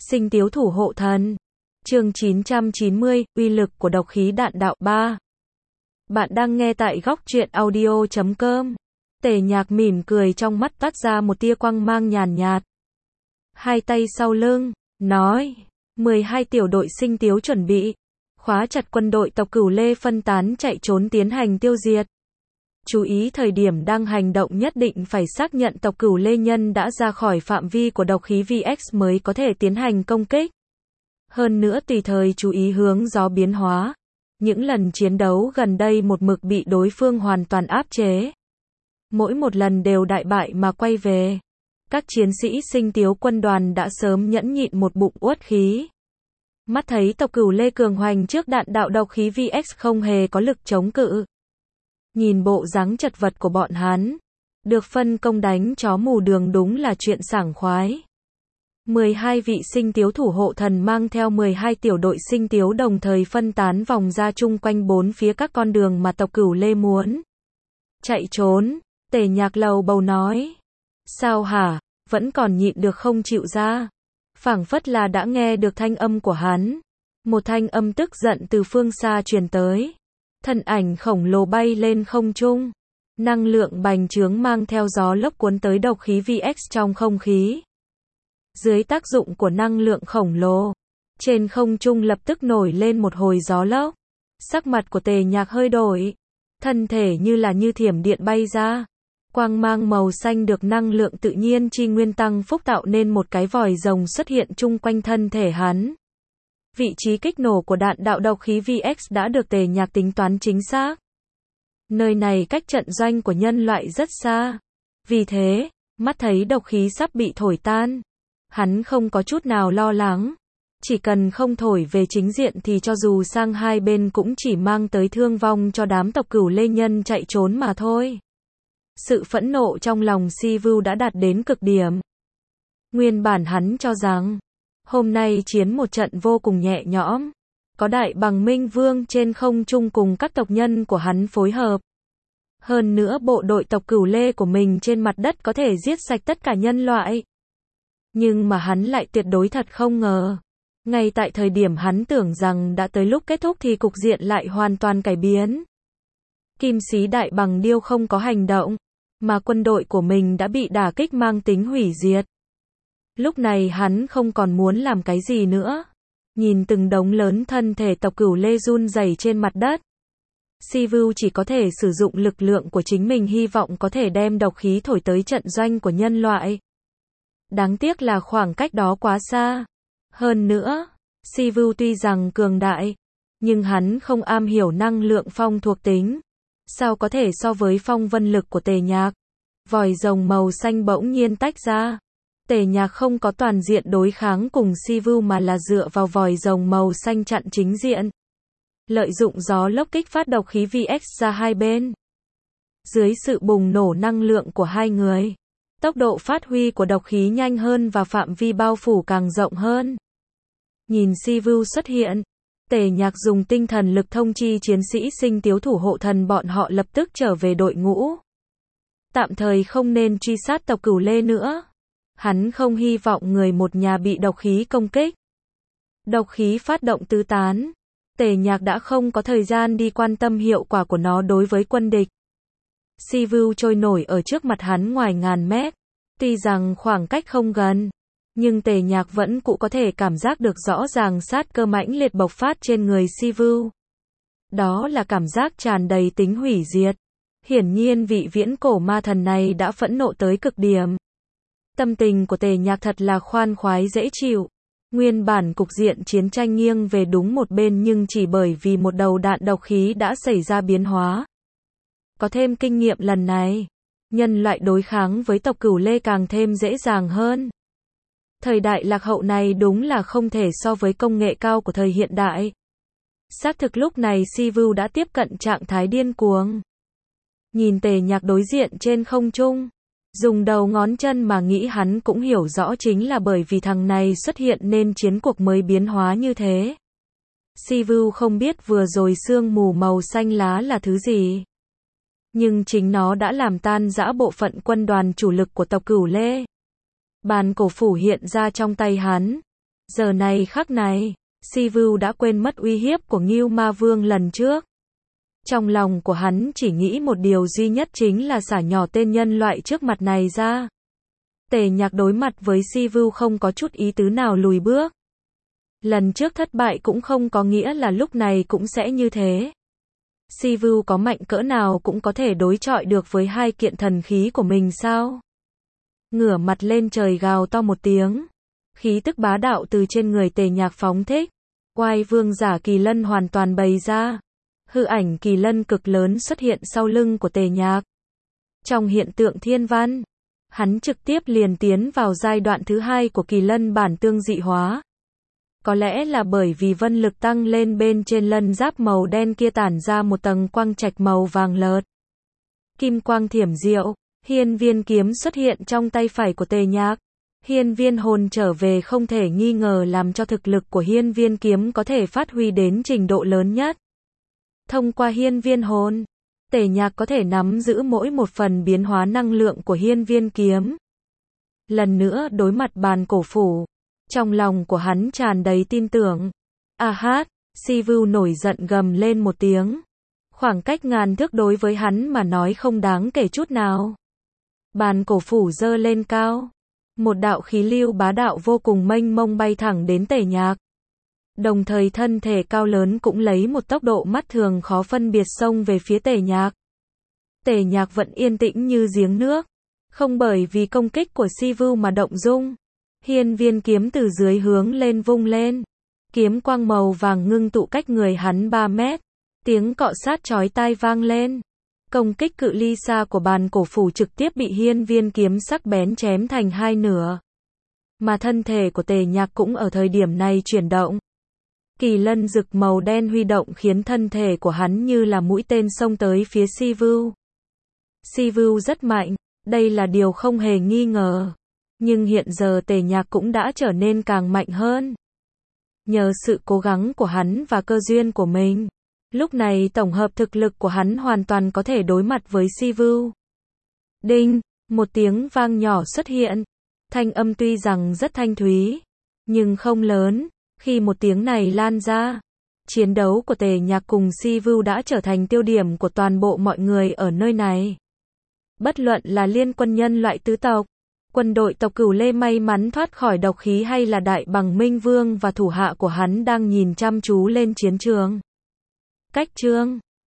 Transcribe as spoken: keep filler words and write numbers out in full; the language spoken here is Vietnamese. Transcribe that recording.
Sinh tiếu thủ hộ thần. Chương chín trăm chín mươi, uy lực của độc khí đạn đạo ba. Bạn đang nghe tại góc truyện audio chấm com. Tề Nhạc mỉm cười, trong mắt toát ra một tia quang mang nhàn nhạt. Hai tay sau lưng, nói, mười hai tiểu đội sinh tiếu chuẩn bị, khóa chặt quân đội tộc Cửu Lê phân tán chạy trốn tiến hành tiêu diệt. Chú ý thời điểm đang hành động nhất định phải xác nhận tộc Cửu Lê nhân đã ra khỏi phạm vi của độc khí vê ích mới có thể tiến hành công kích. Hơn nữa tùy thời chú ý hướng gió biến hóa. Những lần chiến đấu gần đây một mực bị đối phương hoàn toàn áp chế. Mỗi một lần đều đại bại mà quay về. Các chiến sĩ sinh tiếu quân đoàn đã sớm nhẫn nhịn một bụng uất khí. Mắt thấy tộc Cửu Lê cường hoành trước đạn đạo độc khí vê ích không hề có lực chống cự. Nhìn bộ dáng chật vật của bọn hắn, được phân công đánh chó mù đường đúng là chuyện sảng khoái. mười hai vị sinh tiếu thủ hộ thần mang theo mười hai tiểu đội sinh tiếu đồng thời phân tán vòng ra chung quanh bốn phía các con đường mà tộc Cửu Lê muốn chạy trốn. Tề Nhạc lầu bầu nói, sao hả, vẫn còn nhịn được không chịu ra? Phảng phất là đã nghe được thanh âm của hắn. Một thanh âm tức giận từ phương xa truyền tới. Thân ảnh khổng lồ bay lên không trung. Năng lượng bành trướng mang theo gió lốc cuốn tới độc khí vê ích trong không khí. Dưới tác dụng của năng lượng khổng lồ, trên không trung lập tức nổi lên một hồi gió lốc. Sắc mặt của Tề Nhạc hơi đổi. Thân thể như là như thiểm điện bay ra. Quang mang màu xanh được năng lượng tự nhiên chi nguyên tăng phúc tạo nên một cái vòi rồng xuất hiện chung quanh thân thể hắn. Vị trí kích nổ của đạn đạo độc khí vê ích đã được Tề Nhạc tính toán chính xác. Nơi này cách trận doanh của nhân loại rất xa. Vì thế, mắt thấy độc khí sắp bị thổi tan, hắn không có chút nào lo lắng. Chỉ cần không thổi về chính diện thì cho dù sang hai bên cũng chỉ mang tới thương vong cho đám tộc Cửu Lê nhân chạy trốn mà thôi. Sự phẫn nộ trong lòng Si Vu đã đạt đến cực điểm. Nguyên bản hắn cho rằng, hôm nay chiến một trận vô cùng nhẹ nhõm. Có Đại Bằng Minh Vương trên không trung cùng các tộc nhân của hắn phối hợp. Hơn nữa bộ đội tộc Cửu Lê của mình trên mặt đất có thể giết sạch tất cả nhân loại. Nhưng mà hắn lại tuyệt đối thật không ngờ. Ngay tại thời điểm hắn tưởng rằng đã tới lúc kết thúc thì cục diện lại hoàn toàn cải biến. Kim Sĩ Đại Bằng Điêu không có hành động, mà quân đội của mình đã bị đả kích mang tính hủy diệt. Lúc này hắn không còn muốn làm cái gì nữa. Nhìn từng đống lớn thân thể tộc Cửu Lê run rẩy trên mặt đất. Si Vu chỉ có thể sử dụng lực lượng của chính mình hy vọng có thể đem độc khí thổi tới trận doanh của nhân loại. Đáng tiếc là khoảng cách đó quá xa. Hơn nữa, Si Vu tuy rằng cường đại, nhưng hắn không am hiểu năng lượng phong thuộc tính. Sao có thể so với phong vân lực của Tề Nhạc? Vòi rồng màu xanh bỗng nhiên tách ra. Tề Nhạc không có toàn diện đối kháng cùng Si Vu mà là dựa vào vòi rồng màu xanh chặn chính diện. Lợi dụng gió lốc kích phát độc khí vê ích ra hai bên. Dưới sự bùng nổ năng lượng của hai người, tốc độ phát huy của độc khí nhanh hơn và phạm vi bao phủ càng rộng hơn. Nhìn Si Vu xuất hiện, Tề Nhạc dùng tinh thần lực thông chi chiến sĩ sinh tiếu thủ hộ thần bọn họ lập tức trở về đội ngũ. Tạm thời không nên truy sát tộc Cửu Lê nữa. Hắn không hy vọng người một nhà bị độc khí công kích. Độc khí phát động tứ tán. Tề Nhạc đã không có thời gian đi quan tâm hiệu quả của nó đối với quân địch. Si Vu trôi nổi ở trước mặt hắn ngoài ngàn mét. Tuy rằng khoảng cách không gần, nhưng Tề Nhạc vẫn cụ có thể cảm giác được rõ ràng sát cơ mãnh liệt bộc phát trên người Si Vu. Đó là cảm giác tràn đầy tính hủy diệt. Hiển nhiên vị viễn cổ ma thần này đã phẫn nộ tới cực điểm. Tâm tình của Tề Nhạc thật là khoan khoái dễ chịu. Nguyên bản cục diện chiến tranh nghiêng về đúng một bên nhưng chỉ bởi vì một đầu đạn độc khí đã xảy ra biến hóa. Có thêm kinh nghiệm lần này, nhân loại đối kháng với tộc Cửu Lê càng thêm dễ dàng hơn. Thời đại lạc hậu này đúng là không thể so với công nghệ cao của thời hiện đại. Xác thực lúc này Si Vu đã tiếp cận trạng thái điên cuồng. Nhìn Tề Nhạc đối diện trên không trung, dùng đầu ngón chân mà nghĩ hắn cũng hiểu rõ chính là bởi vì thằng này xuất hiện nên chiến cuộc mới biến hóa như thế. Si Vu không biết vừa rồi sương mù màu xanh lá là thứ gì. Nhưng chính nó đã làm tan rã bộ phận quân đoàn chủ lực của tộc Cửu Lê. Bàn cổ phủ hiện ra trong tay hắn. Giờ này khắc này, Sivu đã quên mất uy hiếp của Ngưu Ma Vương lần trước. Trong lòng của hắn chỉ nghĩ một điều duy nhất chính là xả nhỏ tên nhân loại trước mặt này ra. Tề Nhạc đối mặt với Sivu không có chút ý tứ nào lùi bước. Lần trước thất bại cũng không có nghĩa là lúc này cũng sẽ như thế. Sivu có mạnh cỡ nào cũng có thể đối chọi được với hai kiện thần khí của mình sao? Ngửa mặt lên trời gào to một tiếng. Khí tức bá đạo từ trên người Tề Nhạc phóng thích. Oai vương giả kỳ lân hoàn toàn bày ra. Hư ảnh kỳ lân cực lớn xuất hiện sau lưng của Tề Nhạc. Trong hiện tượng thiên văn, hắn trực tiếp liền tiến vào giai đoạn thứ hai của kỳ lân bản tương dị hóa. Có lẽ là bởi vì vân lực tăng lên bên trên lân giáp màu đen kia tản ra một tầng quang trạch màu vàng lợt. Kim quang thiểm diệu, hiên viên kiếm xuất hiện trong tay phải của Tề Nhạc. Hiên viên hồn trở về không thể nghi ngờ làm cho thực lực của hiên viên kiếm có thể phát huy đến trình độ lớn nhất. Thông qua hiên viên hồn, Tề Nhạc có thể nắm giữ mỗi một phần biến hóa năng lượng của hiên viên kiếm. Lần nữa đối mặt bàn cổ phủ, trong lòng của hắn tràn đầy tin tưởng. A hát, Sivu nổi giận gầm lên một tiếng. Khoảng cách ngàn thước đối với hắn mà nói không đáng kể chút nào. Bàn cổ phủ giơ lên cao. Một đạo khí lưu bá đạo vô cùng mênh mông bay thẳng đến Tề Nhạc. Đồng thời thân thể cao lớn cũng lấy một tốc độ mắt thường khó phân biệt xông về phía Tề Nhạc. Tề Nhạc vẫn yên tĩnh như giếng nước. Không bởi vì công kích của Sivu mà động dung. Hiên viên kiếm từ dưới hướng lên vung lên. Kiếm quang màu vàng ngưng tụ cách người hắn ba mét. Tiếng cọ sát chói tai vang lên. Công kích cự ly xa của bàn cổ phủ trực tiếp bị hiên viên kiếm sắc bén chém thành hai nửa. Mà thân thể của Tề Nhạc cũng ở thời điểm này chuyển động. Kỳ lân rực màu đen huy động khiến thân thể của hắn như là mũi tên xông tới phía Sivu. Sivu rất mạnh, đây là điều không hề nghi ngờ. Nhưng hiện giờ Tề Nhạc cũng đã trở nên càng mạnh hơn. Nhờ sự cố gắng của hắn và cơ duyên của mình, lúc này tổng hợp thực lực của hắn hoàn toàn có thể đối mặt với Sivu. Đinh, một tiếng vang nhỏ xuất hiện. Thanh âm tuy rằng rất thanh thúy, nhưng không lớn. Khi một tiếng này lan ra, chiến đấu của Tề Nhạc cùng Sivu đã trở thành tiêu điểm của toàn bộ mọi người ở nơi này. Bất luận là liên quân nhân loại tứ tộc, quân đội tộc Cửu Lê may mắn thoát khỏi độc khí hay là Đại Bằng Minh Vương và thủ hạ của hắn đang nhìn chăm chú lên chiến trường. Cách chương